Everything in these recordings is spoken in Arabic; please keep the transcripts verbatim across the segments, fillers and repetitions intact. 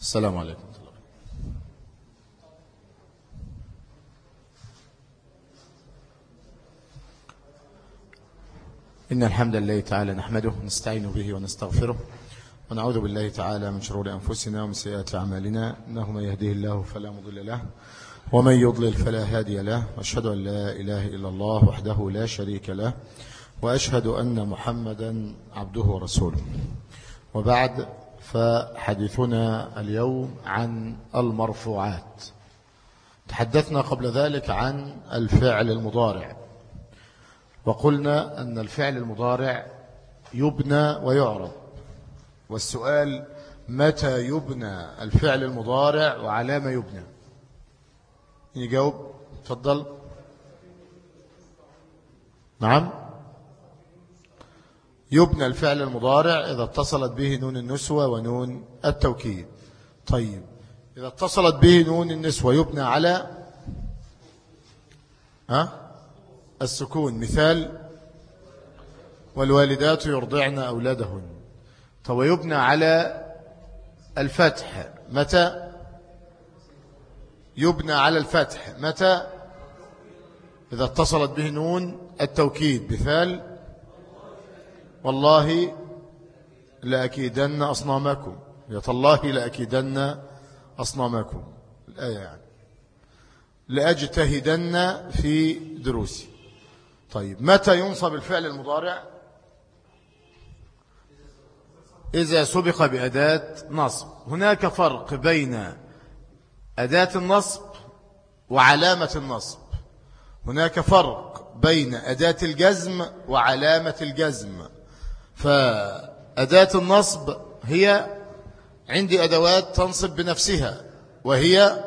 السلام عليكم. إن الحمد لله تعالى نحمده ونستعين به ونستغفره ونعوذ بالله تعالى من شرور أنفسنا ومن سيئات أعمالنا، إنه من يهديه الله فلا مضل له ومن يضلل فلا هادي له، وأشهد أن لا إله إلا الله وحده لا شريك له، وأشهد أن محمدا عبده ورسوله. وبعد، فحديثنا اليوم عن المرفوعات. تحدثنا قبل ذلك عن الفعل المضارع، وقلنا أن الفعل المضارع يبنى ويعرب، والسؤال متى يبنى الفعل المضارع وعلى ما يبنى؟ يجاوب، تفضل. نعم، يبنى الفعل المضارع إذا اتصلت به نون النسوة ونون التوكيد. طيب، إذا اتصلت به نون النسوة يبنى على ها السكون. مثال: والوالدات يرضعن أولادهن. طب يبنى على الفتح متى؟ يبنى على الفتح متى؟ إذا اتصلت به نون التوكيد. مثال: والله لأكيدن أصنامكم. يا تالله لأكيدن أصنامكم الآية، يعني لأجتهدن في دروسي. طيب، متى ينصب الفعل المضارع؟ إذا سبق بأداة نصب. هناك فرق بين أداة النصب وعلامة النصب. هناك فرق بين أداة الجزم وعلامة الجزم. فأداة النصب هي عندي أدوات تنصب بنفسها، وهي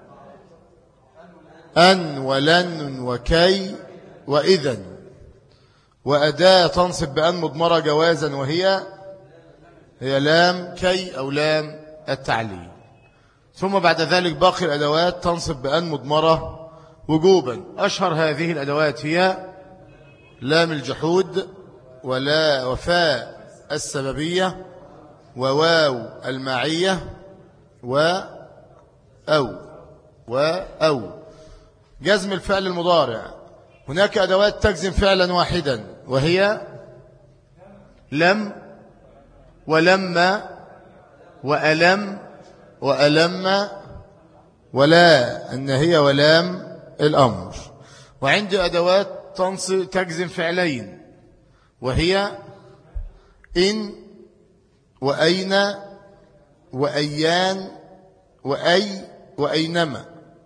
أن ولن وكي وإذن، وأداة تنصب بأن مضمرة جوازا، وهي هي لام كي أو لام التعليل. ثم بعد ذلك باقي الأدوات تنصب بأن مضمرة وجوبا. أشهر هذه الأدوات هي لام الجحود، ولا وفاء السببية، وواو المعية، وأو وأو جزم الفعل المضارع. هناك أدوات تجزم فعلا واحدا، وهي لم ولما وألم وألم ولا النهي ولام الأمر. وعندي أدوات تجزم فعلين، وهي إن وأين وأيان وأي وأينما،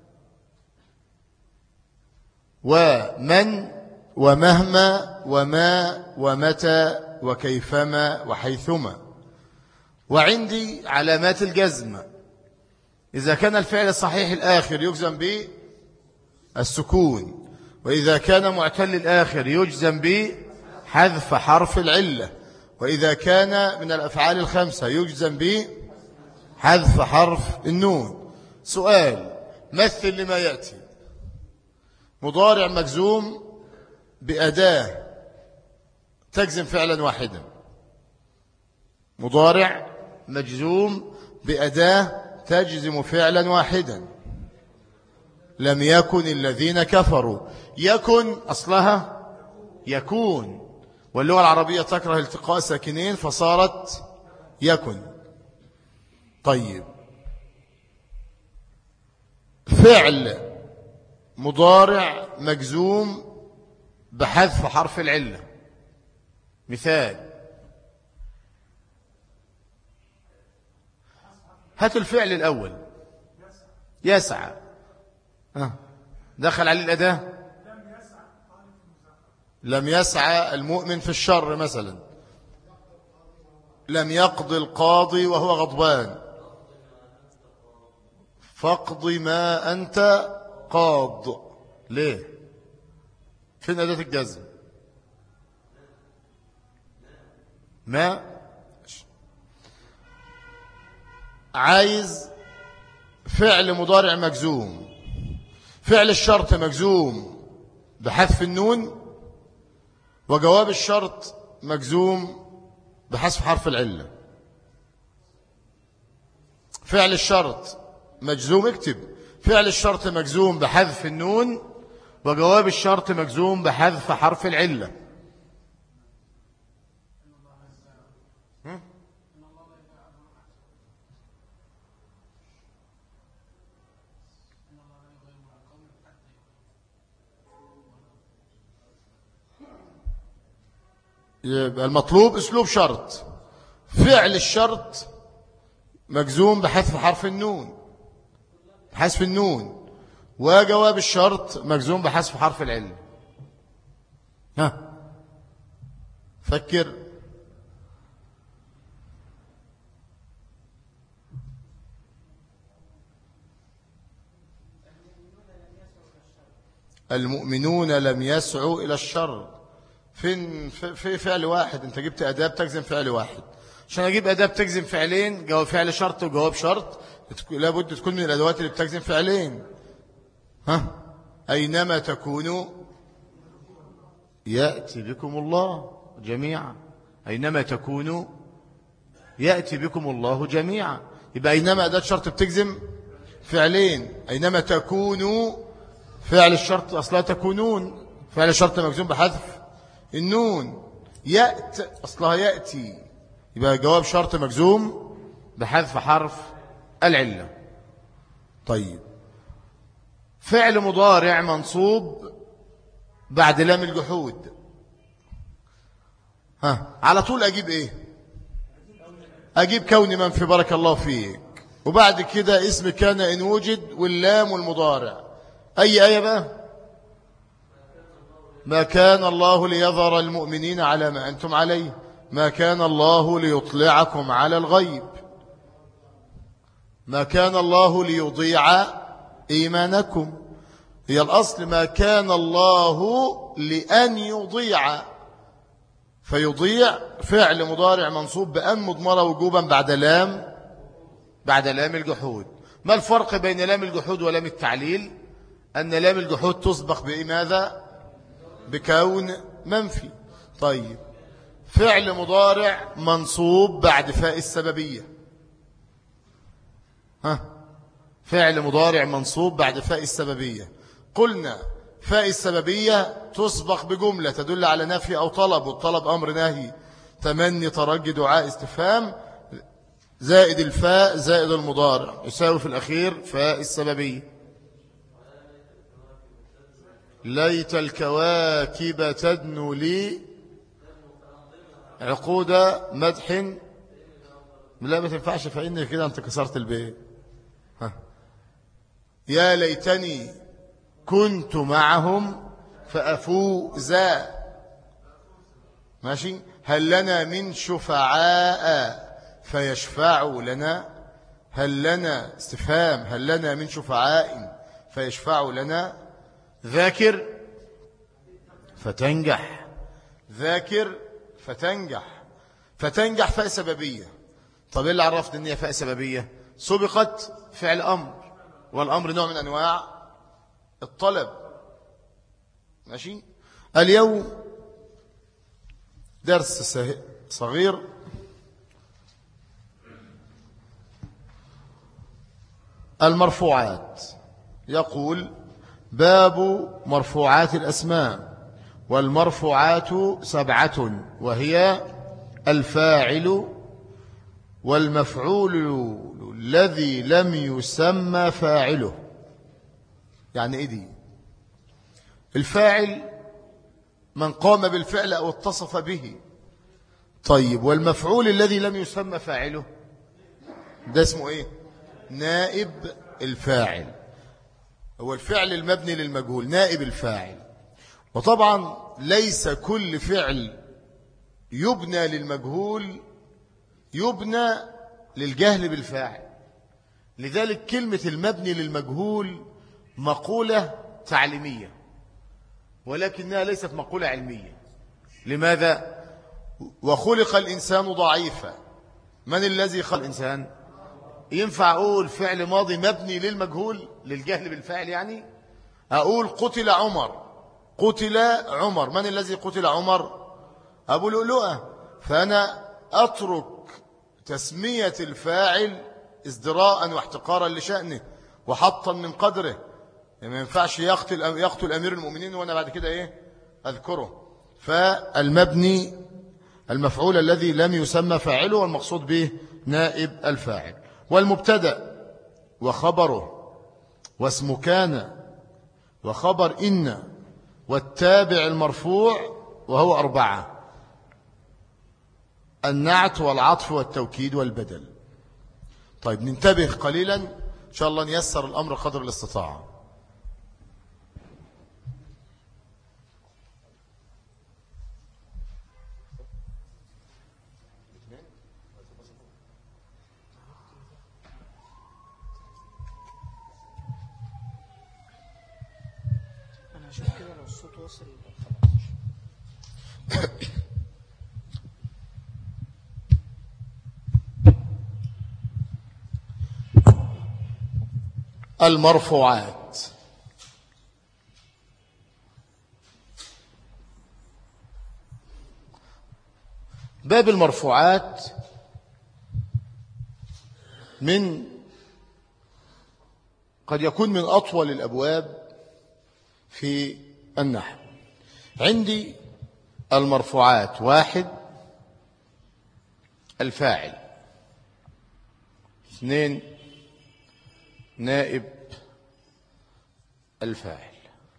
ومن ومهما وما ومتى وكيفما وحيثما. وعندي علامات الجزم. إذا كان الفعل الصحيح الآخر يجزم به السكون، وإذا كان معتل الآخر يجزم به حذف حرف العلة، وإذا كان من الأفعال الخمسة يجزم به حذف حرف النون. سؤال: مثل لما يأتي. مضارع مجزوم بأداة تجزم فعلا واحدا. مضارع مجزوم بأداة تجزم فعلا واحدا. لم يكن الذين كفروا. يكن أصلها يكون، واللغة العربية تكره التقاء ساكنين فصارت يكن. طيب، فعل مضارع مجزوم بحذف حرف العلة. مثال: هات الفعل الأول. يسعى، دخل عليه الأداة. لم يسعى المؤمن في الشر مثلا. لم يقضي القاضي وهو غضبان. فاقض ما أنت قاض. ليه؟ فين أداة الجزم؟ ما عايز فعل مضارع مجزوم. فعل الشرط مجزوم بحذف النون، وجواب الشرط مجزوم بحذف حرف العلة. فعل الشرط مجزوم، اكتب فعل الشرط مجزوم بحذف النون، وجواب الشرط مجزوم بحذف حرف العلة. يبقى المطلوب اسلوب شرط، فعل الشرط مجزوم بحذف حرف النون، حذف النون، وجواب الشرط مجزوم بحذف حرف العلة. ها فكر. المؤمنون لم يسعوا إلى الشر. فين في فعل واحد، انت جبت أداة بتجزم فعل واحد. عشان اجيب أداة بتجزم فعلين، جواب فعل شرط وجواب شرط، لابد تكون من الأدوات اللي بتجزم فعلين. ها أينما تكونوا يأتي بكم الله جميعا، أينما تكونوا يأتي بكم الله جميعا. يبقى أينما أداة شرط بتجزم فعلين، أينما تكونوا فعل الشرط أصلا تكونون، فعل الشرط مجزوم بحذف النون، يأت أصلها يأتي، يبقى جواب شرط مجزوم بحذف حرف العلة. طيب فعل مضارع منصوب بعد لام الجحود، ها على طول أجيب إيه؟ أجيب كون من في بارك الله فيك، وبعد كده اسم كان إن وجد واللام والمضارع. أي آية بقى؟ ما كان الله ليذر المؤمنين على ما أنتم عليه، ما كان الله ليطلعكم على الغيب، ما كان الله ليضيع إيمانكم. هي الأصل ما كان الله لأن يضيع، فيضيع فعل مضارع منصوب بأن مضمرة وجوبا بعد لام بعد لام الجحود. ما الفرق بين لام الجحود ولام التعليل؟ أن لام الجحود تسبق بماذا؟ بكون منفي. طيب فعل مضارع منصوب بعد فاء السببية، ها فعل مضارع منصوب بعد فاء السببية. قلنا فاء السببية تسبق بجملة تدل على نفي أو طلب، والطلب أمر نهي، تمني ترجي دعاء استفهام، زائد الفاء زائد المضارع يساوي في الأخير فاء السببية. ليت الكواكب تدنو لي عقود مدح، لا ما تنفعش، فإن كده أنت كسرت البيت. ها. يا ليتني كنت معهم فأفوز، ماشي. هل لنا من شفعاء فيشفعوا لنا، هل لنا استفهام، هل لنا من شفعاء فيشفعوا لنا. ذاكر فتنجح، ذاكر فتنجح، فتنجح فاء سببية. طب ايه اللي عرفت ان هي فاء سببية؟ سبقت فعل أمر، والأمر نوع من أنواع الطلب، ماشي. اليوم درس صغير المرفوعات. يقول باب مرفوعات الأسماء. والمرفوعات سبعة، وهي الفاعل والمفعول الذي لم يسمى فاعله. يعني ايه دي؟ الفاعل من قام بالفعل أو اتصف به. طيب والمفعول الذي لم يسمى فاعله ده اسمه ايه؟ نائب الفاعل. هو الفعل المبني للمجهول نائب الفاعل. وطبعا ليس كل فعل يبنى للمجهول يبنى للجهل بالفاعل. لذلك كلمة المبني للمجهول مقولة تعليمية، ولكنها ليست مقولة علمية. لماذا؟ وخلق الإنسان ضعيفا. من الذي خلق الإنسان؟ ينفع أقول فعل ماضي مبني للمجهول للجهل بالفاعل؟ يعني أقول قتل عمر، قتل عمر، من الذي قتل عمر؟ أبو لؤلؤة. فأنا أترك تسمية الفاعل ازدراء واحتقارا لشأنه وحطا من قدره. يعني ما ينفعش يقتل يقتل أمير المؤمنين وأنا بعد كده إيه أذكره. فالمبني المفعول الذي لم يسمى فاعله والمقصود به نائب الفاعل. والمبتدأ وخبره واسم كان وخبر إن والتابع المرفوع وهو أربعة: النعت والعطف والتوكيد والبدل. طيب ننتبه قليلا إن شاء الله نيسر الأمر قدر الاستطاعة. أنا هشوف كده لو الصوت وصل. المرفوعات. باب المرفوعات من قد يكون من أطول الأبواب في النحو. عندي المرفوعات: واحد الفاعل، اثنين نائب الفاعل.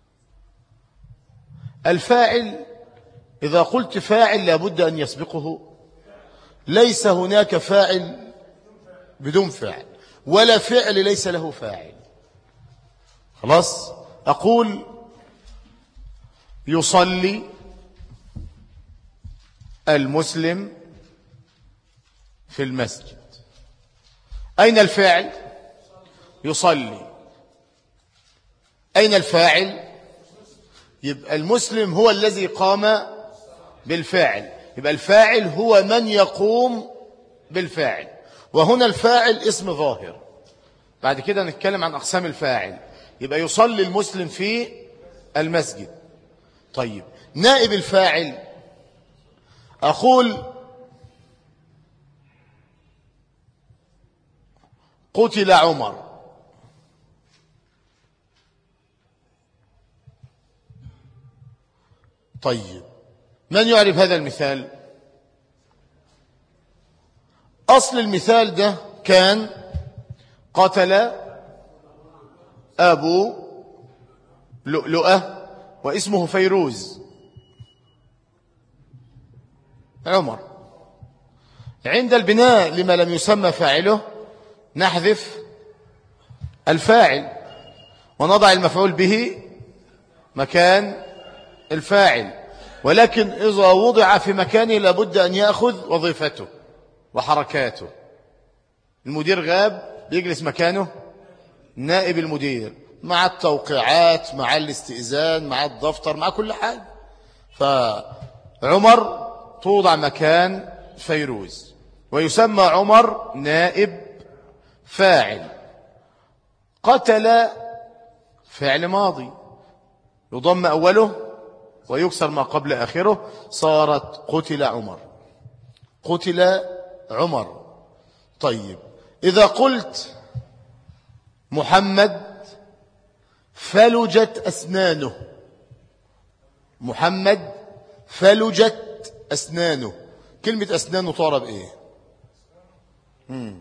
الفاعل إذا قلت فاعل لابد أن يسبقه، ليس هناك فاعل بدون فاعل ولا فعل ليس له فاعل. خلاص. أقول يصلي المسلم في المسجد. أين الفاعل؟ يصلي. أين الفاعل؟ يبقى المسلم هو الذي قام بالفاعل، يبقى الفاعل هو من يقوم بالفاعل. وهنا الفاعل اسم ظاهر. بعد كده نتكلم عن أقسام الفاعل. يبقى يصلي المسلم في المسجد. طيب نائب الفاعل أقول قتل عمر. طيب من يعرف هذا المثال؟ أصل المثال ده كان قتل أبو لؤلؤة واسمه فيروز عمر. عند البناء لما لم يسمى فاعله نحذف الفاعل ونضع المفعول به مكان الفاعل، ولكن إذا وضع في مكانه لابد أن يأخذ وظيفته وحركاته. المدير غاب بيجلس مكانه نائب المدير مع التوقيعات مع الاستئذان مع الدفتر مع كل حاجة. فعمر توضع مكان فيروز ويسمى عمر نائب فاعل. قتل فعل ماضي يضم أوله ويكسر ما قبل آخره، صارت قتل عمر. قتل عمر. طيب إذا قلت محمد فلجت أسنانه، محمد فلجت أسنانه، كلمة أسنانه تعرب إيه؟ مم.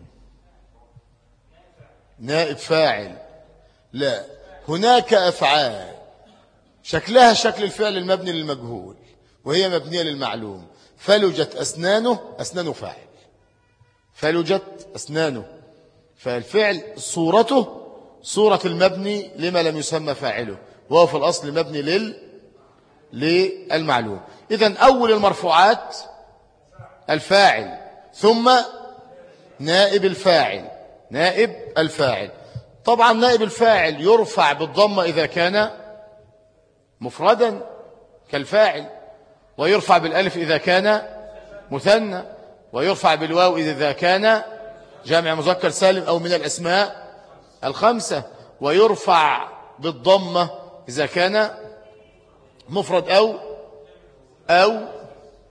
نائب فاعل. لا، هناك أفعال شكلها شكل الفعل المبني للمجهول وهي مبنية للمعلوم. فلجت أسنانه، أسنانه فاعل. فلجت أسنانه، فالفعل صورته صورة المبني لما لم يسمى فاعله، وهو في الأصل مبني لل للمعلوم. إذن أول المرفوعات الفاعل ثم نائب الفاعل. نائب الفاعل طبعا نائب الفاعل يرفع بالضمة إذا كان مفردا كالفاعل، ويرفع بالألف إذا كان مثنى، ويرفع بالواو إذا كان جامع مذكر سالم أو من الأسماء الخمسة، ويرفع بالضمة إذا كان مفرد أو أو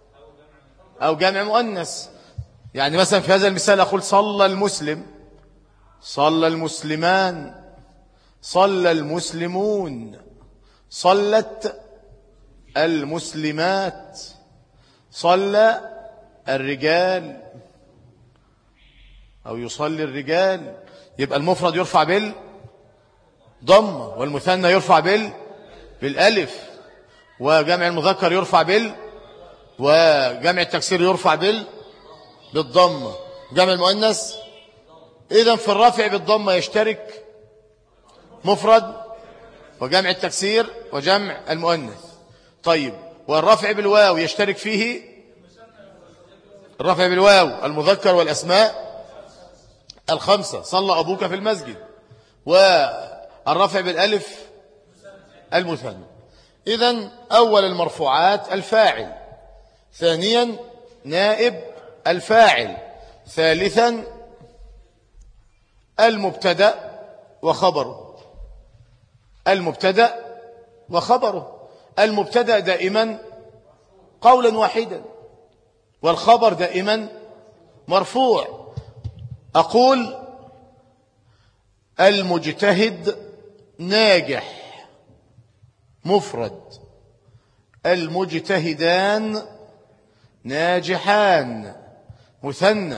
أو جامع مؤنث. يعني مثلا في هذا المثال أقول صلى المسلم صلى المسلمان، صلى المسلمون، صلت المسلمات، صلى الرجال أو يصلي الرجال. يبقى المفرد يرفع بالضمة، والمثنى يرفع بال بالالف، وجمع المذكر يرفع بال، وجمع التكسير يرفع بال بالضمة، جمع المؤنث. إذن في الرفع بالضمة يشترك مفرد وجمع التكسير وجمع المؤنث. طيب، والرفع بالواو يشترك فيه الرفع بالواو المذكر والأسماء الخمسة، صلى أبوك في المسجد، والرفع بالألف المثنى. إذن أول المرفوعات الفاعل، ثانيا نائب الفاعل، ثالثا المبتدأ وخبره. المبتدأ وخبره، المبتدأ دائما قولا واحدا، والخبر دائما مرفوع. أقول المجتهد ناجح مفرد، المجتهدان ناجحان مثنى،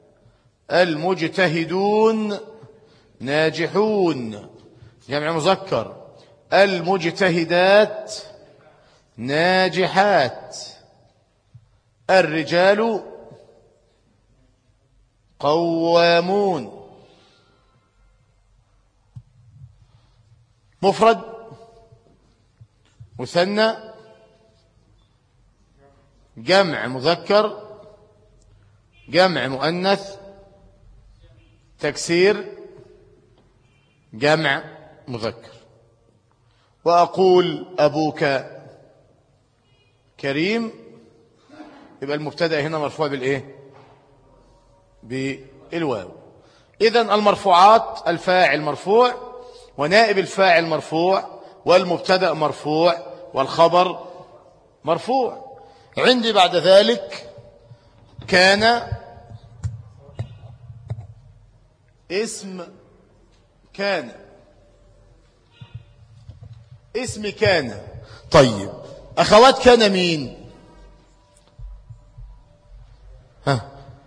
المجتهدون ناجحون جمع مذكر، المجتهدات ناجحات، الرجال قوامون. مفرد مثنى جمع مذكر جمع مؤنث تكسير جمع مذكر. وأقول أبوك كريم، يبقى المبتدأ هنا مرفوع بالإيه؟ بالواو. إذن المرفوعات الفاعل مرفوع، ونائب الفاعل مرفوع، والمبتدأ مرفوع، والخبر مرفوع. عندي بعد ذلك كان اسم كان اسم كان. طيب، أخوات كان مين؟ ها،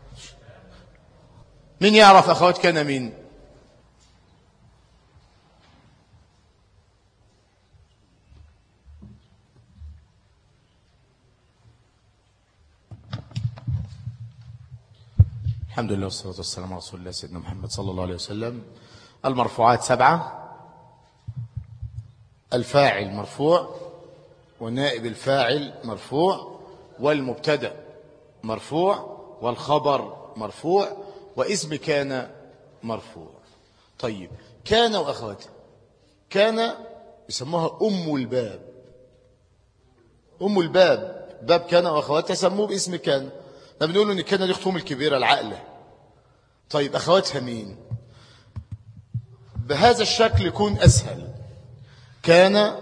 مين يعرف أخوات كان مين؟ الحمد لله والصلاة والسلام على رسول الله سيدنا محمد صلى الله عليه وسلم. المرفوعات سبعة. الفاعل مرفوع، ونائب الفاعل مرفوع، والمبتدأ مرفوع، والخبر مرفوع، واسم كان مرفوع. طيب، كان وأخواتها. كان يسموها أم الباب. أم الباب، باب كان وأخواتها سموه باسم كان. احنا بنقول ان كان دي اختهم الكبيرة العقلة. طيب، أخواتها مين؟ بهذا الشكل يكون أسهل. كان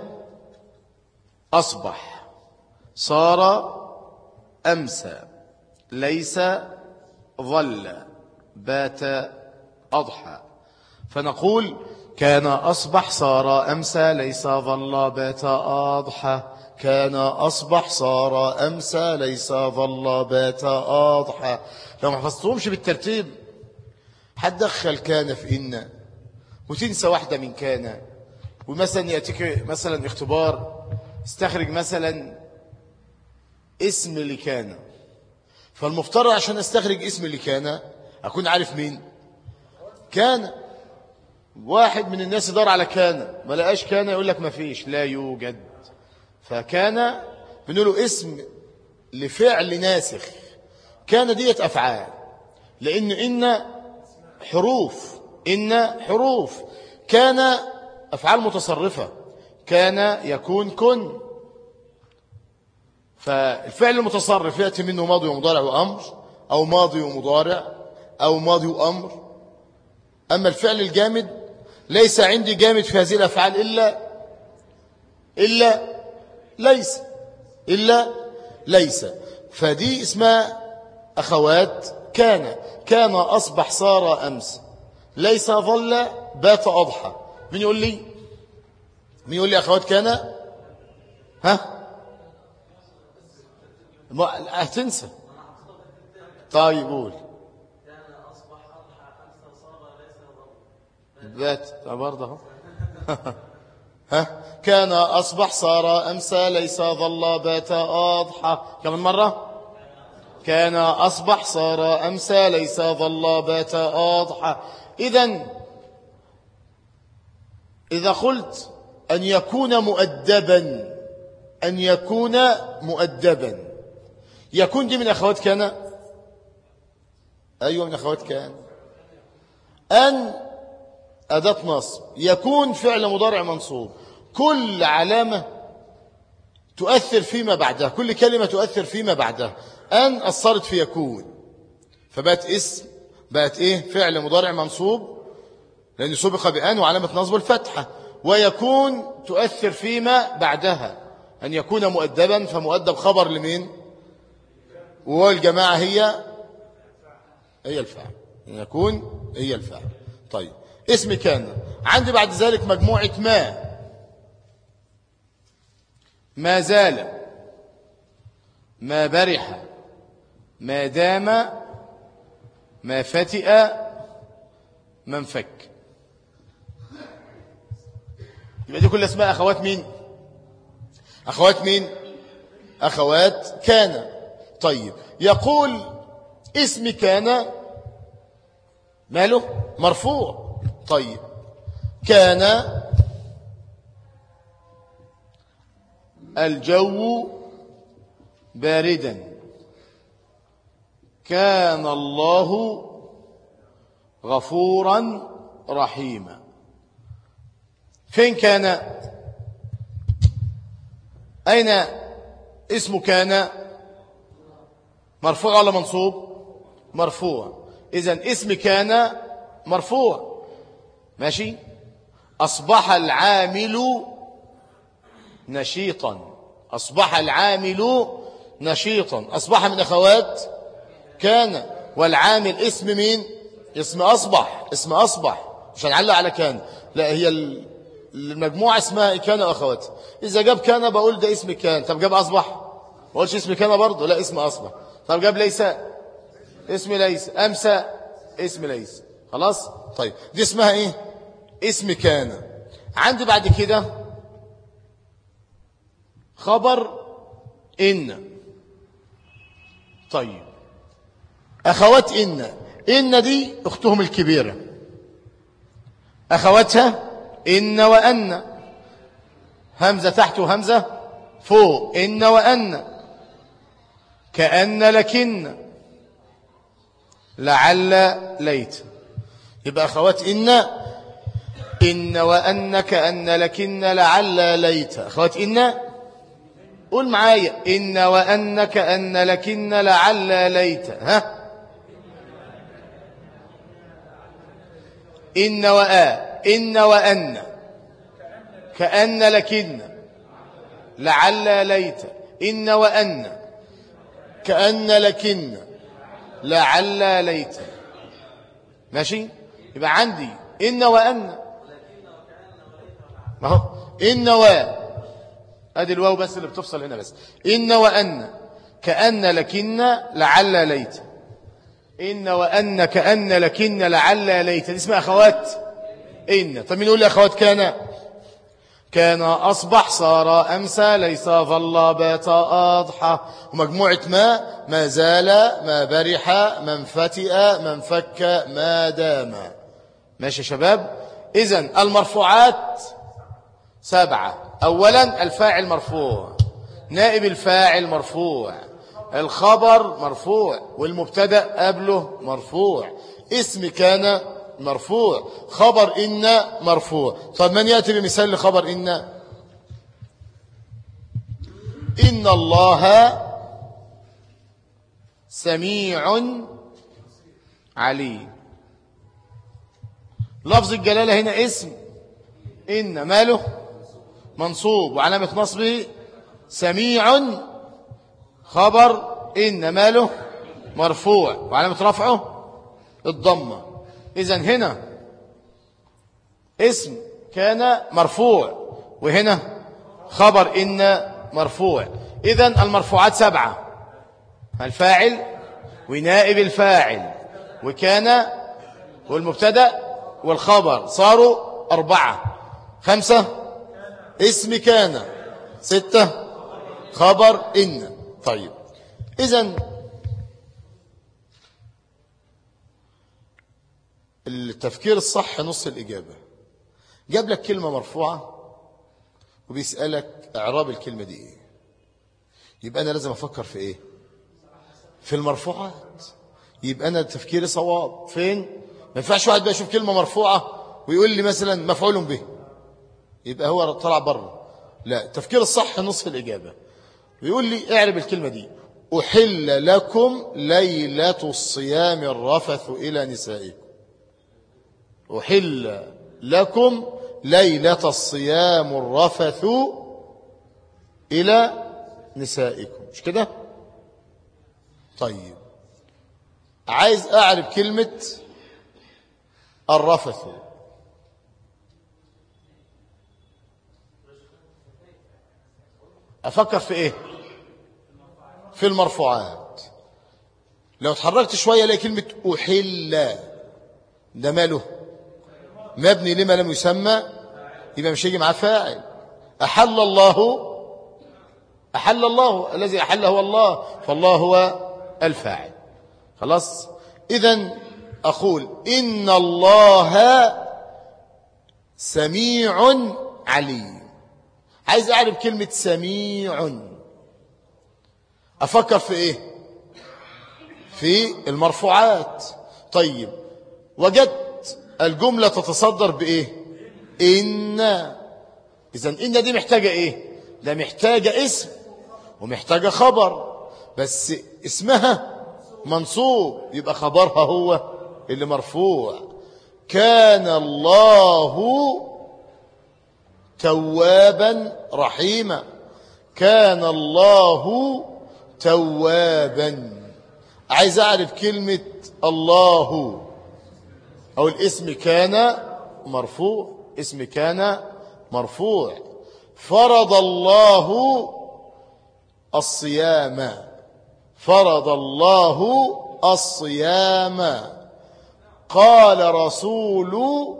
أصبح، صار أمسى، ليس ظل، بات أضحى. فنقول كان أصبح، صار أمسى، ليس ظل، بات أضحى. كان أصبح، صار أمسى، ليس ظل، بات أضحى. لو ما حفظتهمش بالترتيب هتدخل كان في إن وتنسى واحدة من كان. ومثلا يأتيك مثلا اختبار، استخرج مثلا اسم لكان. فالمفترض عشان استخرج اسم لكان أكون عارف مين كان. واحد من الناس يدور على كان ما لقاش كان، يقول لك ما فيش، لا يوجد. فكان بنقوله اسم لفعل ناسخ. كان ديت أفعال، لأن إن حروف إن حروف كان أفعال متصرفة. كان يكون كن. فالفعل المتصرف يأتي منه ماضي ومضارع وأمر، أو ماضي ومضارع، أو ماضي وأمر. أما الفعل الجامد ليس عندي جامد في هذه الأفعال إلا إلا ليس إلا ليس. فدي اسمها أخوات كان. كان أصبح، صار أمس، ليس ظل بات أضحى. مين يقول لي مين يقول لي أخوات كان؟ ها هتنسى. طيب قول. بات برضه ها كان أصبح صار أمسى ليس ظل بات أضحى. كمان مرة. كان أصبح صار أمسى ليس ظل بات أضحى. إذن إذا قلت أن يكون مؤدبا أن يكون مؤدبا يكون دي من أخوات كان. أيوة من أخوات كان. أن أداة نصب. يكون فعل مضارع منصوب. كل علامة تؤثر فيما بعدها كل كلمة تؤثر فيما بعدها. أن أثرت في يكون فبقت اسم بقت إيه فعل مضارع منصوب لأن سبق بأن وعلامة نصب الفتحة. ويكون تؤثر فيما بعدها أن يكون مؤدبا فمؤدب خبر لمين والجماعة هي هي الفاعل. أن يكون هي الفاعل. طيب اسم كان. عندي بعد ذلك مجموعة ما ما زال ما برح ما دام ما فتئ ما انفك. يبقى دي كل اسماء أخوات مين أخوات مين أخوات كان. طيب يقول اسم كان ماله مرفوع. طيب كان الجو باردا كان الله غفورا رحيما. فين كان أين اسم كان مرفوع ولا منصوب مرفوع. إذن اسم كان مرفوع ماشي. أصبح العامل نشيطا أصبح العامل نشيطا. أصبح من أخوات كان والعامل اسم مين اسم أصبح اسم أصبح مش هنعلق على كان لا هي المجموعة اسمها كان وأخوات. إذا جاب كان بقول ده اسم كان. طب جاب أصبح ما قولش اسم كان برضه لا اسم أصبح. طب جاب ليس اسم ليس أمسى اسم ليس خلاص. طيب دي اسمها ايه اسم كان. عندي بعد كده خبر إن. طيب أخوات إن إن دي أختهم الكبيرة. أخواتها إن وأن همزة تحت وهمزة فوق. إن وأن كأن لكن لعل ليت. يبقى أخوات إن إن وأن كأن لكن لعل ليت. أخوات إن قول معايا إن وأن كأن لكن لعل ليت. ها إن وآ إن وأن كأن لكن لعل ليت. إن وأن كأن لكن لعل ليت. ماشي. يبقى عندي إن وأن ما هو إن و ادي الواو بس اللي بتفصل هنا بس. إن وأن كأن لكن لعل ليت. إن وأن كأن لكن لعل ليت دي اسمها أخوات إن. طب مين يقول لي أخوات كان كان أصبح صار أمسى ليس ظل بات أضحى. ومجموعة ما ما زال ما برح ما انفتئ ما انفك ما دام. ماشي يا شباب. إذن المرفوعات سبعة. أولا الفاعل مرفوع نائب الفاعل مرفوع الخبر مرفوع والمبتدأ قبله مرفوع اسم كان مرفوع خبر إن مرفوع. طب من يأتي بمثال لخبر إن إن الله سميع عليم. لفظ الجلالة هنا اسم إن ماله منصوب وعلامة نصبه سميع خبر إن ماله مرفوع وعلامة رفعه الضمة. إذن هنا اسم كان مرفوع، وهنا خبر إن مرفوع. إذن المرفوعات سبعة: الفاعل ونائب الفاعل وكان والمبتدأ والخبر، صاروا أربعة. خمسة اسم كان، ستة خبر إن. طيب إذن التفكير الصح نص الإجابة. جاب لك كلمة مرفوعة وبيسألك إعراب الكلمة دي إيه، يبقى أنا لازم أفكر في إيه؟ في المرفوعات. يبقى أنا تفكيري صواب فين؟ ما ينفعش واحد بقى يشوف كلمة مرفوعة ويقول لي مثلا مفعول به، يبقى هو طلع بره. لا، التفكير الصح نصف الإجابة. ويقول لي اعرب الكلمة دي: أحل لكم ليلة الصيام الرفث إلى نسائكم. أحل لكم ليلة الصيام الرفث إلى نسائكم، مش كده؟ طيب عايز أعرف كلمة الرفث. أفكر في إيه؟ في المرفوعات. لو اتحركت شوية الاقي كلمة أحل، ده ماله؟ مبني لما لم يسمى، يبقى مش هيجي معاه فاعل. أحل الله، أحل الله، الذي أحل هو الله، فالله هو الفاعل. خلاص. إذن أقول إن الله سميع عليم. عايز أعرف كلمة سميع، أفكر في إيه؟ في المرفوعات. طيب وجدت الجملة تتصدر بإيه؟ إن. إذن إن دي محتاجة إيه؟ ده محتاجة اسم ومحتاجة خبر، بس اسمها منصوب يبقى خبرها هو اللي مرفوع. كان الله توابا رحيما. كان الله توابا. عايز أعرف كلمة الله أو الاسم كان مرفوع. اسم كان مرفوع. فرض الله الصيام. فرض الله الصيام. قال رسول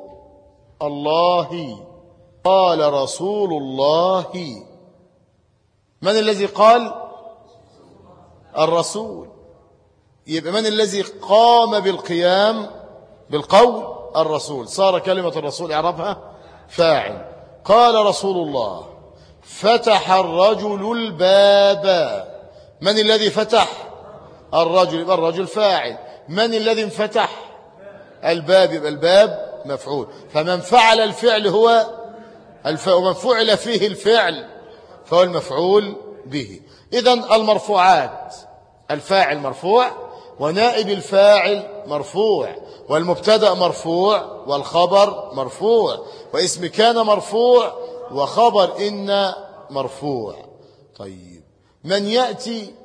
الله. قال رسول الله. من الذي قال؟ الرسول. يبقى من الذي قام بالقيام بالقول؟ الرسول. صار كلمة الرسول اعرفها فاعل. قال رسول الله. فتح الرجل الباب. من الذي فتح؟ الرجل، يبقى الرجل فاعل. من الذي انفتح؟ الباب، يبقى الباب مفعول. فمن فعل الفعل هو الفاعل، ومن فعل فيه الفعل فهو المفعول به. إذن المرفوعات: الفاعل مرفوع، ونائب الفاعل مرفوع، والمبتدأ مرفوع، والخبر مرفوع، واسم كان مرفوع، وخبر إن مرفوع. طيب من يأتي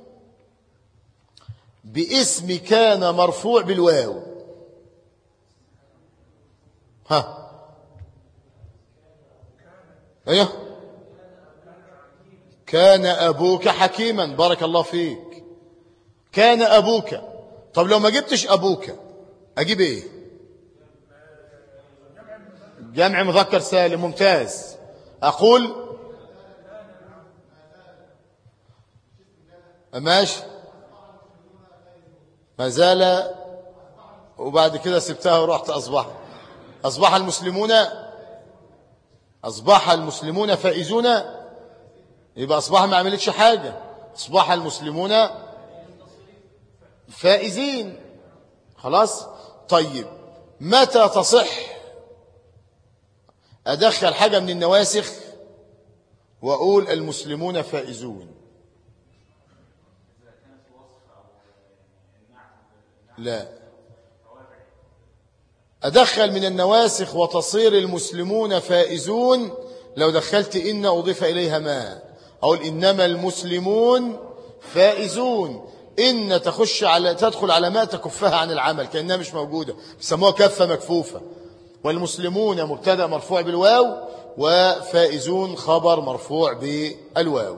باسم كان مرفوع بالواو؟ ها ايه؟ كان أبوك حكيما. بارك الله فيك. كان أبوك. طب لو ما جبتش أبوك أجيب إيه؟ جمع مذكر سالم. ممتاز. أقول ماشي. ما زال، وبعد كده سبتها ورحت أصبح. أصبح المسلمون، أصبح المسلمون فائزون، يبقى أصبح ما عملتش حاجة. أصبح المسلمون فائزين. خلاص. طيب متى تصح أدخل حاجة من النواسخ وأقول المسلمون فائزون؟ لا، أدخل من النواسخ وتصير المسلمون فائزون لو دخلت إن أضيف إليها ما، أقول إنما المسلمون فائزون. إن تخش على تدخل على ما تكفها عن العمل كأنها مش موجودة، بيسموها كفة مكفوفة. والمسلمون مبتدأ مرفوع بالواو، وفائزون خبر مرفوع بالواو.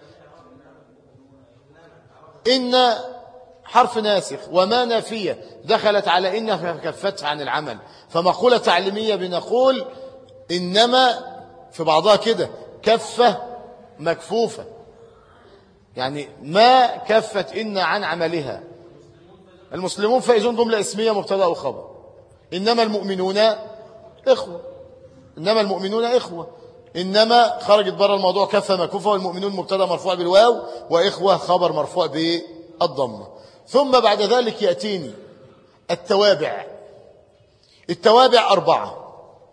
إن حرف ناسخ، وما نافية دخلت على إن فكفتها عن العمل، فمقولة تعليمية بنقول إنما في بعضها كده كفة مكفوفة، يعني ما كفت إن عن عملها. المسلمون فائزون جملة اسمية مبتدأ وخبر. إنما المؤمنون إخوة، إنما المؤمنون إخوة، إنما خرجت بره الموضوع كفة مكفوفة، والمؤمنون مبتدأ مرفوع بالواو، وإخوة خبر مرفوع بالضمة. ثم بعد ذلك يأتيني التوابع. التوابع أربعة،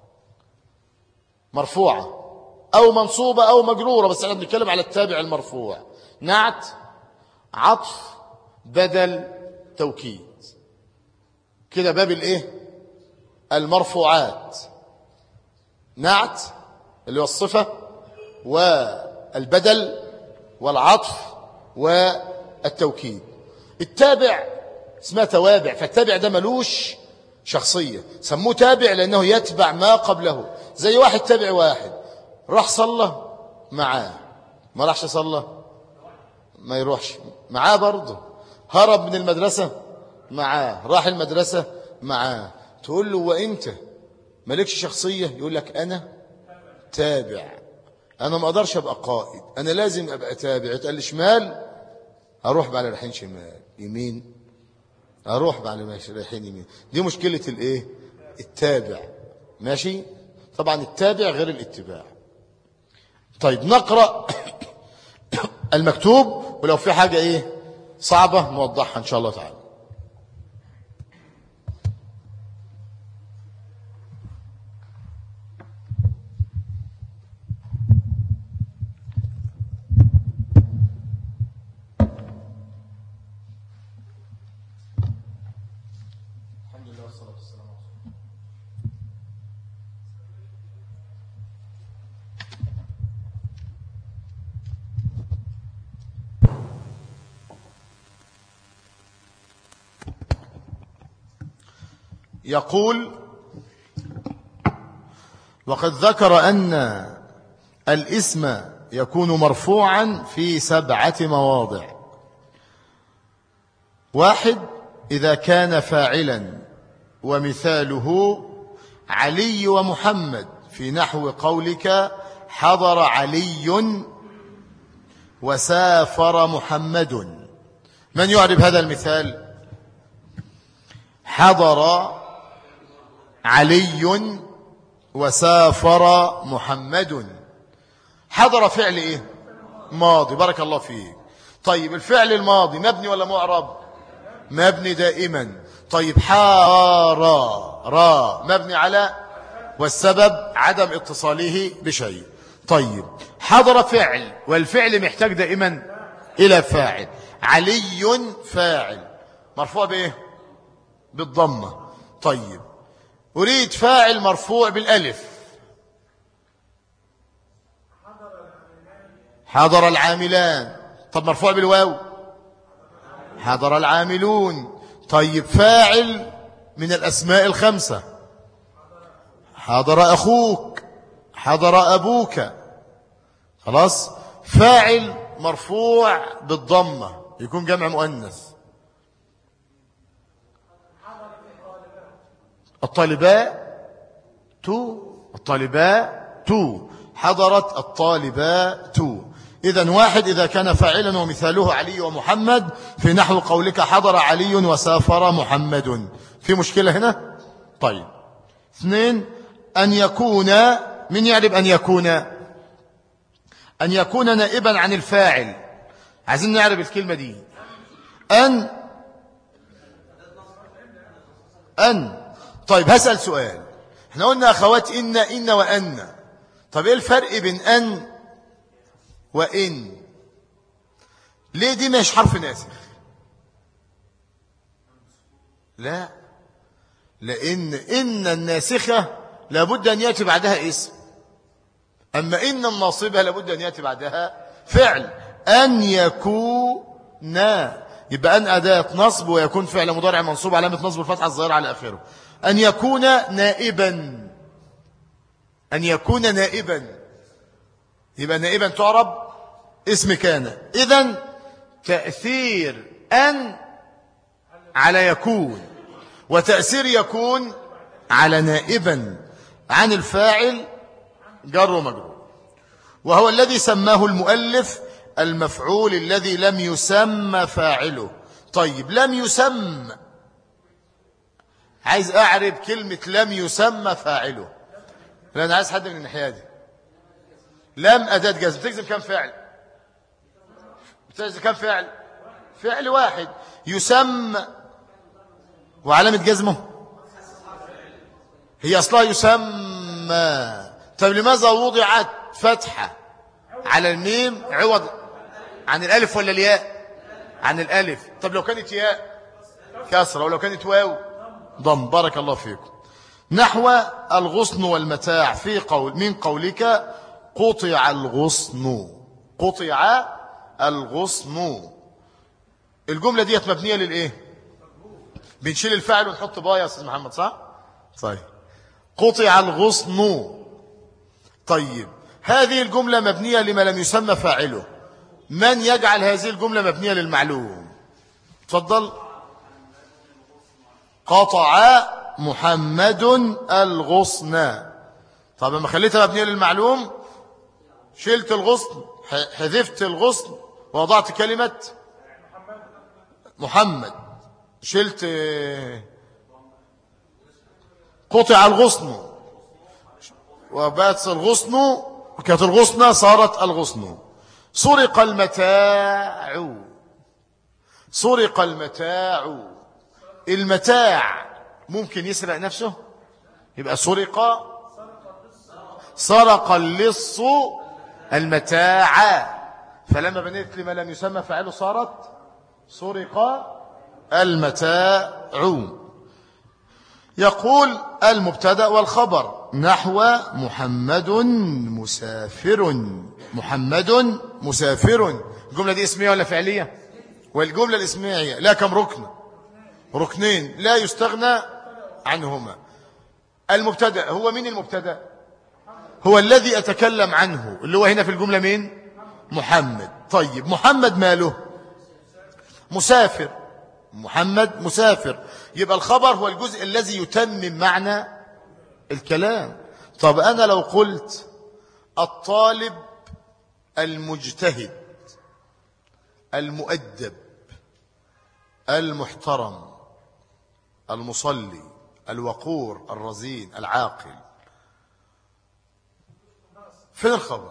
مرفوعة أو منصوبة أو مجرورة، بس احنا بنتكلم على التابع المرفوع. نعت، عطف، بدل، توكيد. كده باب الايه؟ المرفوعات. نعت اللي هو الصفة، والبدل، والعطف، والتوكيد. التابع اسمها توابع، فالتابع ده ملوش شخصية، سموه تابع لأنه يتبع ما قبله. زي واحد تابع واحد، راح صلى معاه، ما راحش صلى ما يروحش معاه برضه. هرب من المدرسة معاه، راح المدرسة معاه. تقول له وانت مالكش شخصية؟ يقول لك أنا تابع، أنا ما أقدرش أبقى قائد، أنا لازم أبقى تابع. تقال لي شمال، أروح بعد رايحين شمال. يمين، أروح بعد رايحين يمين. دي مشكلة الإيه؟ التابع. ماشي؟ طبعا التابع غير الاتباع. طيب نقرأ المكتوب، ولو في حاجة إيه صعبة نوضحها إن شاء الله تعالى. يقول: وقد ذكر أن الاسم يكون مرفوعا في سبعة مواضع. واحد، إذا كان فاعلا، ومثاله علي ومحمد، في نحو قولك حضر علي وسافر محمد. من يعرب هذا المثال؟ حضر علي وسافر محمد. حضر فعل ايه؟ ماضي، بارك الله فيك. طيب الفعل الماضي مبني ولا معرب؟ مبني دائما. طيب حار، را مبني على، والسبب عدم اتصاله بشيء. طيب حضر فعل، والفعل محتاج دائما الى فاعل. علي فاعل مرفوع بايه؟ بالضمه. طيب أريد فاعل مرفوع بالألف. حضر العاملان. طب مرفوع بالواو؟ حضر العاملون. طيب فاعل من الأسماء الخمسة. حضر أخوك، حضر أبوك. خلاص. فاعل مرفوع بالضمة يكون جمع مؤنث. الطالباء تو، الطالباء تو، حضرت الطالباء تو. إذن واحد، إذا كان فاعلا ومثاله علي ومحمد، في نحو قولك حضر علي وسافر محمد. في مشكلة هنا؟ طيب. اثنين، أن يكون، من يعرف أن يكون؟ أن يكون نائبا عن الفاعل. عايزين نعرف الكلمة دي. أن أن طيب هسأل سؤال. احنا قلنا أخوات إن إن وأن. طب إيه الفرق بين أن وإن؟ ليه دي مش حرف ناسخ؟ لا، لأن إن الناسخة لابد أن يأتي بعدها اسم، أما إن الناصبة لابد أن يأتي بعدها فعل. أن يكون، يبقى أن أداة نصب ويكون فعل مضارع منصوب علامة نصب الفتحة الظاهرة على آخره. أن يكون نائبا، أن يكون نائبا، يبقى نائبا تعرب اسم كان. إذن تأثير أن على يكون، وتأثير يكون على نائبا عن الفاعل جر ومجرور، وهو الذي سماه المؤلف المفعول الذي لم يسمى فاعله. طيب لم يسمى، عايز أعرب كلمة لم يسمى فاعله، لأن عايز حد من الناحية دي. لم أداة جزم، تجزم كم فعل؟ بتجزم كم فعل؟ فعل واحد. يسمى وعلامة جزمه هي أصلها يسمى. طيب لماذا وضعت فتحة على الميم عوض عن الألف ولا الياء؟ عن الألف. طب لو كانت ياء كسرة، ولو كانت واو ضم. بارك الله فيكم. نحو الغصن والمتاع في قول من قولك قطع الغصن، قطع الغصن. الجملة دي مبنية للإيه؟ بنشيل الفاعل ونحط باء يا أستاذ محمد، صح؟ صحيح. قطع الغصن. طيب هذه الجملة مبنية لما لم يسمى فاعله، من يجعل هذه الجملة مبنية للمعلوم؟ تفضل. قطع محمد الغصن. طب لما خليتها مبنية للمعلوم شلت الغصن، حذفت الغصن ووضعت كلمة محمد، شلت قطع الغصن وبات الغصن، وكانت الغصن صارت الغصن. سرق المتاع، سرق المتاع. المتاع ممكن يسرق نفسه، يبقى سرق. سرق اللص المتاع، فلما بنيت لما لم يسمى فعله صارت سرق المتاع. يقول المبتدأ والخبر نحو محمد مسافر. محمد مسافر، الجملة دي اسمية ولا فعلية؟ والجملة الاسمية لا كم ركن؟ ركنين لا يستغنى عنهما. المبتدأ هو مين؟ المبتدأ هو الذي أتكلم عنه، اللي هو هنا في الجملة مين؟ محمد. طيب محمد ماله؟ مسافر. محمد مسافر، يبقى الخبر هو الجزء الذي يتمم معنى الكلام. طب أنا لو قلت الطالب المجتهد المؤدب المحترم المصلي الوقور الرزين العاقل، فين الخبر؟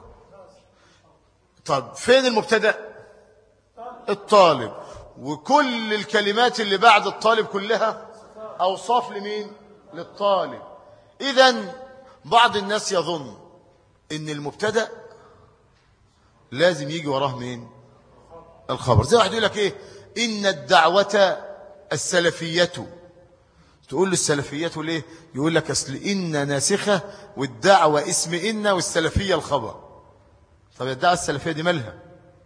طب فين المبتدأ؟ الطالب. وكل الكلمات اللي بعد الطالب كلها أوصاف لمين؟ للطالب. إذن بعض الناس يظن إن المبتدأ لازم يجي وراه مين؟ الخبر. زي واحد يقول لك إيه؟ إن الدعوة السلفية. تقول له السلفية ليه؟ يقول لك أصل إن ناسخة والدعوة اسم إن والسلفية الخبر. طب الدعوة السلفية دي مالها؟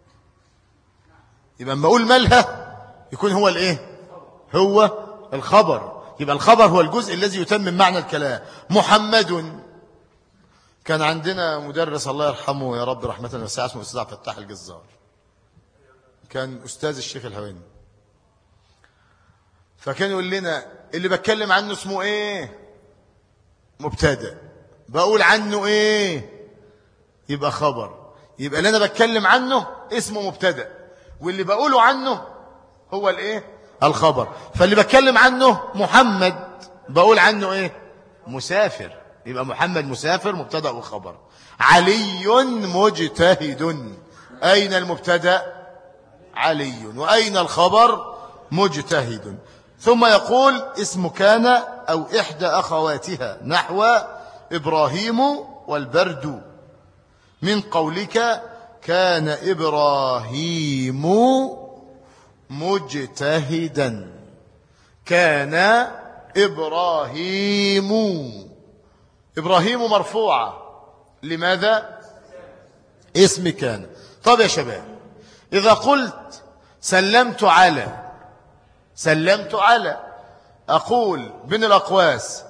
يبقى لما أقول مالها يكون هو الإيه؟ هو الخبر. يبقى الخبر هو الجزء الذي يتمم معنى الكلام. محمد. كان عندنا مدرس الله يرحمه يا رب رحمة واسعة اسمه أستاذ عبد الفتاح الجزار، كان أستاذ الشيخ الهواني. فكان يقول لنا اللي بتكلم عنه اسمه إيه؟ مبتدأ. بقول عنه إيه؟ يبقى خبر. يبقى اللي أنا بتكلم عنه اسمه مبتدأ، واللي بقوله عنه هو الايه؟ الخبر. فاللي بتكلم عنه محمد بقول عنه ايه؟ مسافر. يبقى محمد مسافر مبتدأ وخبر. علي مجتهد. اين المبتدأ؟ علي. واين الخبر؟ مجتهد. ثم يقول اسم كان او احدى اخواتها نحو ابراهيم والبرد. من قولك كان إبراهيم مجتهدا. كان إبراهيم. إبراهيم مرفوعة، لماذا؟ اسم كان. طب يا شباب إذا قلت سلمت على سلمت على أقول بين الأقواس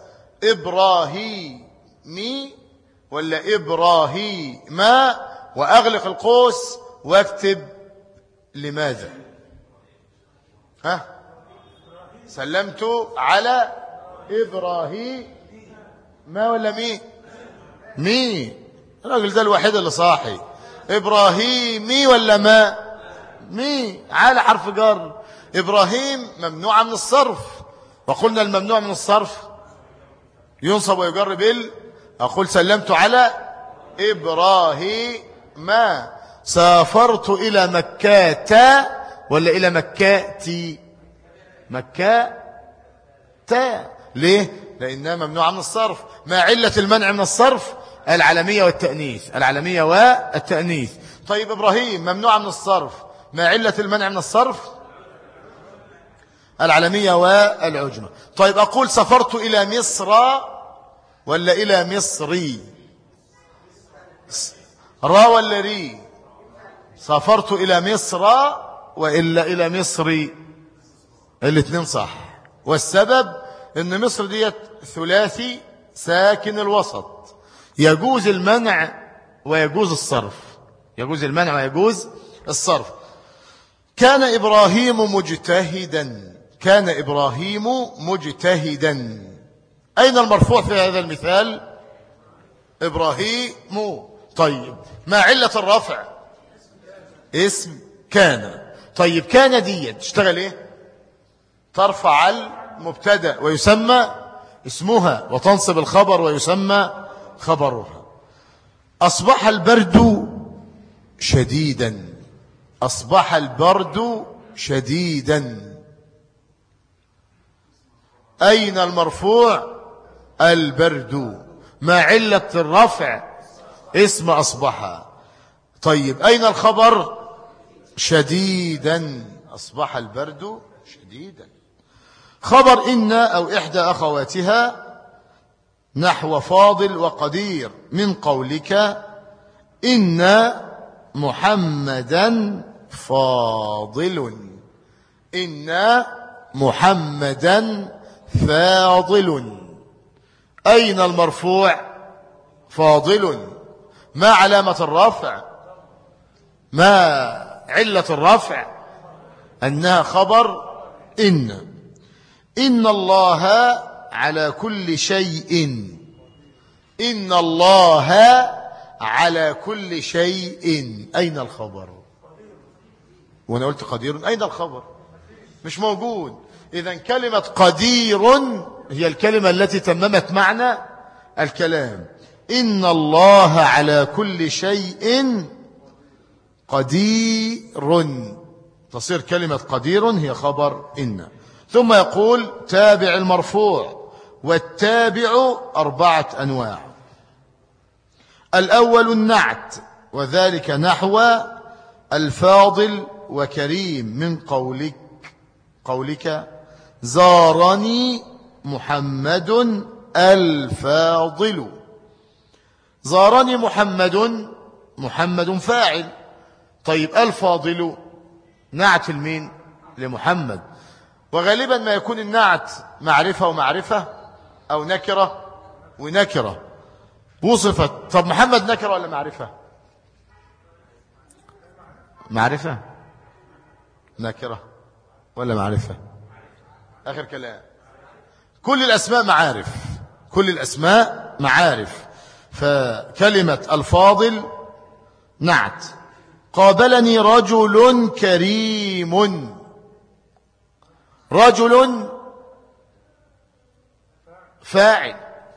إبراهيمي ولا إبراهيم، وأغلق القوس واكتب لماذا. ها سلمت على إبراهيم ما ولا مي مي الراجل ده الوحيد اللي صاحي. إبراهيمي ولا ما مي على حرف جر. إبراهيم ممنوع من الصرف، وقلنا الممنوع من الصرف ينصب ويجر بال. أقول سلمت على إبراهيم ما. سافرت إلى مكة ولا إلى مكاتي مكة تا. ليه؟ لأنها ممنوعة من الصرف. ما علة المنع من الصرف؟ العلمية والتأنيث العلمية والتأنيث. طيب إبراهيم ممنوعة من الصرف، ما علة المنع من الصرف؟ العلمية والعجمة. طيب أقول سافرت إلى مصر ولا إلى مصري؟ را ولا ري؟ سافرت إلى مصر وإلا إلى مصري؟ الاثنين صح. والسبب ان مصر ديت ثلاثي ساكن الوسط، يجوز المنع ويجوز الصرف، يجوز المنع ويجوز الصرف. كان إبراهيم مجتهدا كان إبراهيم مجتهدا. أين المرفوع في هذا المثال؟ إبراهيم. طيب ما علة الرفع؟ اسم كان. طيب كان دي تشتغل ايه؟ ترفع المبتدا ويسمى اسمها، وتنصب الخبر ويسمى خبرها. أصبح البرد شديدا أصبح البرد شديدا. أين المرفوع؟ البرد. ما علة الرفع؟ اسم أصبح. طيب أين الخبر؟ شديدا أصبح البرد شديدا. خبر إن أو إحدى أخواتها نحو فاضل وقدير من قولك إن محمدا فاضل إن محمدا فاضل. أين المرفوع؟ فاضل. ما علامة الرفع؟ ما علة الرفع؟ أنها خبر إن. إن الله على كل شيء إن الله على كل شيء. أين الخبر؟ وأنا قلت قدير، أين الخبر؟ مش موجود. إذن كلمة قدير هي الكلمة التي تممت معنى الكلام. إن الله على كل شيء قدير، تصير كلمة قدير هي خبر إن. ثم يقول تابع المرفوع، والتابع أربعة أنواع. الأول النعت، وذلك نحو الفاضل وكريم من قولك قولك زارني محمد الفاضل. زارني محمد، محمد فاعل. طيب الفاضل نعت المين؟ لمحمد. وغالبا ما يكون النعت معرفة ومعرفة أو نكرة ونكرة وصفت. طب محمد نكرة ولا معرفة؟ معرفة. نكرة ولا معرفة؟ آخر كلام. كل الأسماء معارف كل الأسماء معارف. فكلمة الفاضل نعت. قابلني رجل كريم. رجل فاعل.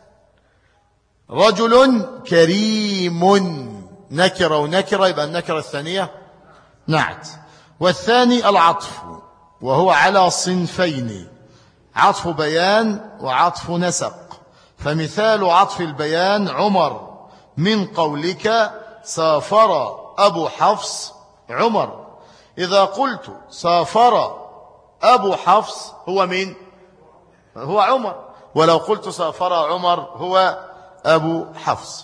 رجل كريم نكرة ونكرة، يبقى النكرة الثانية نعت. والثاني العطف، وهو على صنفين، عطف بيان وعطف نسق. فمثال عطف البيان عمر من قولك سافر أبو حفص عمر. إذا قلت سافر أبو حفص هو مين؟ هو عمر. ولو قلت سافر عمر هو أبو حفص.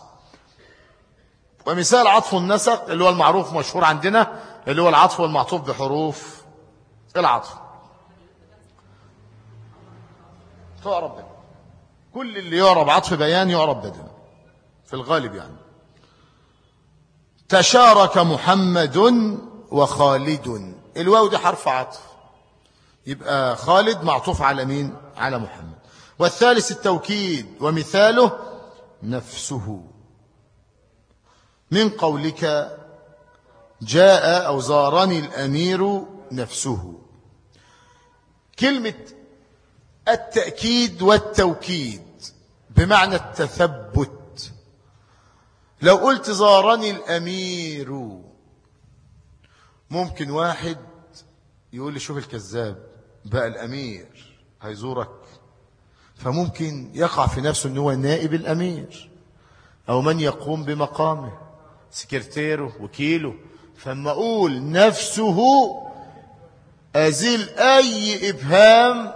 ومثال عطف النسق اللي هو المعروف مشهور عندنا، اللي هو العطف والمعطوف بحروف العطف تعرب بدل. كل اللي يعرب عطف بيان يعرب بدل في الغالب يعني. تشارك محمد وخالد، الواو دي حرف عطف، يبقى خالد معطوف على مين؟ على محمد. والثالث التوكيد، ومثاله نفسه، من قولك جاء أو زارني الأمير نفسه. كلمة التأكيد والتوكيد بمعنى التثبت. لو قلت زارني الأمير، ممكن واحد يقول لي شوف الكذاب بقى الأمير هيزورك، فممكن يقع في نفسه أنه هو نائب الأمير أو من يقوم بمقامه، سكرتيره وكيله. فما أقول نفسه أزيل أي إبهام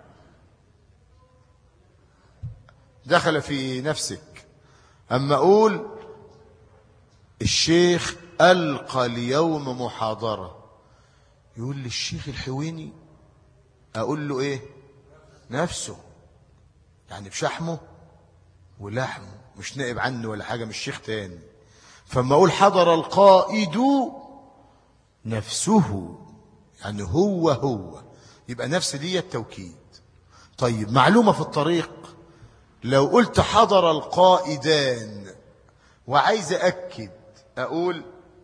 دخل في نفسك. أما أقول الشيخ ألقى اليوم محاضرة، يقول لي الشيخ الحويني، أقول له إيه؟ نفسه، يعني بشحمه ولحمه، مش نائب عنه ولا حاجة، مش شيخ تاني. فما أقول حضر القائد نفسه، يعني هو هو، يبقى نفس دي التوكيد. طيب معلومة في الطريق، لو قلت حضر القائدان وعايز أكد، أقول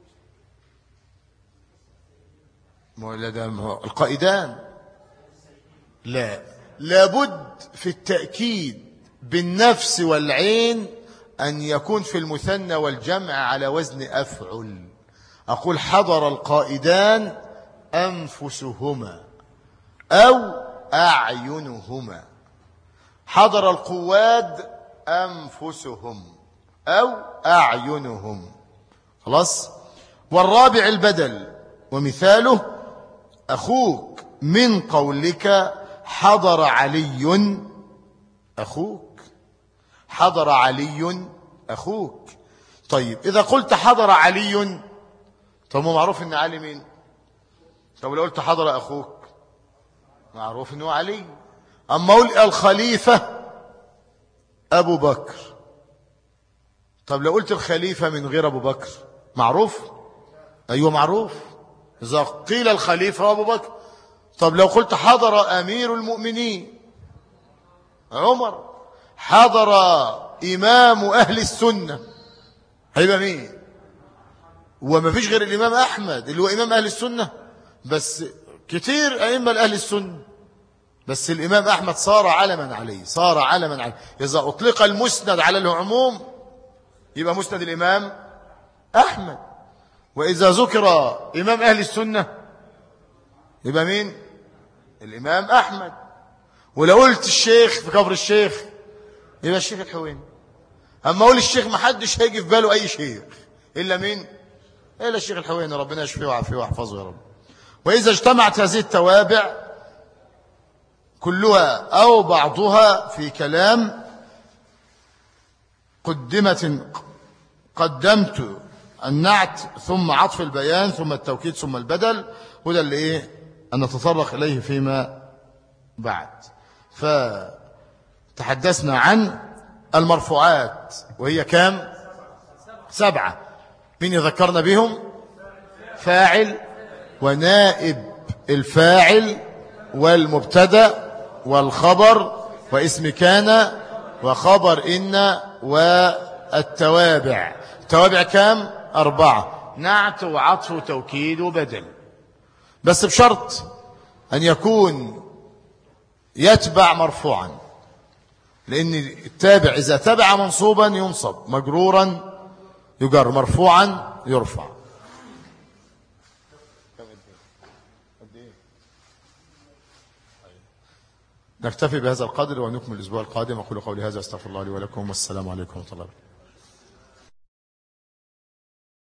القائدان؟ لا، لابد في التأكيد بالنفس والعين أن يكون في المثنى والجمع على وزن أفعل. أقول حضر القائدان أنفسهما أو أعينهما، حضر القواد أنفسهم أو أعينهم. خلاص. والرابع البدل، ومثاله أخوك، من قولك حضر علي أخوك، حضر علي أخوك. طيب إذا قلت حضر علي، طب ما معروف إن علي مين؟ طب لو قلت حضر أخوك، معروف إنه علي. أما أقول الخليفة أبو بكر، طب لو قلت الخليفة من غير أبو بكر، معروف؟ أيوة معروف. إذا قيل الخليفة أبو بكر. طب لو قلت حضر أمير المؤمنين عمر، حضر إمام أهل السنة، هيبقى مين؟ وما فيش غير الإمام أحمد اللي هو إمام أهل السنة، بس كتير أئمة لأهل السنة، بس الإمام أحمد صار علما عليه، صار علما عليه. إذا أطلق المسند على العموم يبقى مسند الإمام أحمد، وإذا ذكر إمام أهل السنة يبقى مين؟ الإمام أحمد. ولو قلت الشيخ في كفر الشيخ يبقى الشيخ الحويني. أما أقول الشيخ ما حدش هيجي في باله أي شيخ إلا مين؟ إلا الشيخ الحويني، ربنا يشفيه ويعافيه ويحفظه يا رب. وإذا اجتمعت هذه التوابع كلها أو بعضها في كلام قدمت قدمت النعت ثم عطف البيان ثم التوكيد ثم البدل، وده اللي إيه أن نتطرق إليه فيما بعد. فتحدثنا عن المرفوعات وهي كام؟ سبعة. مين يذكرنا بهم؟ فاعل ونائب الفاعل والمبتدأ والخبر واسم كان وخبر إن والتوابع. التوابع كام؟ أربعة: نعت وعطف وتوكيد وبدل، بس بشرط أن يكون يتبع مرفوعا، لأن التابع إذا تبع منصوبا ينصب، مجرورا يجر، مرفوعا يرفع. نكتفي بهذا القدر ونكمل الأسبوع القادم. أقول قولي هذا، أستغفر الله لي ولكم، والسلام عليكم ورحمة الله وبركاته.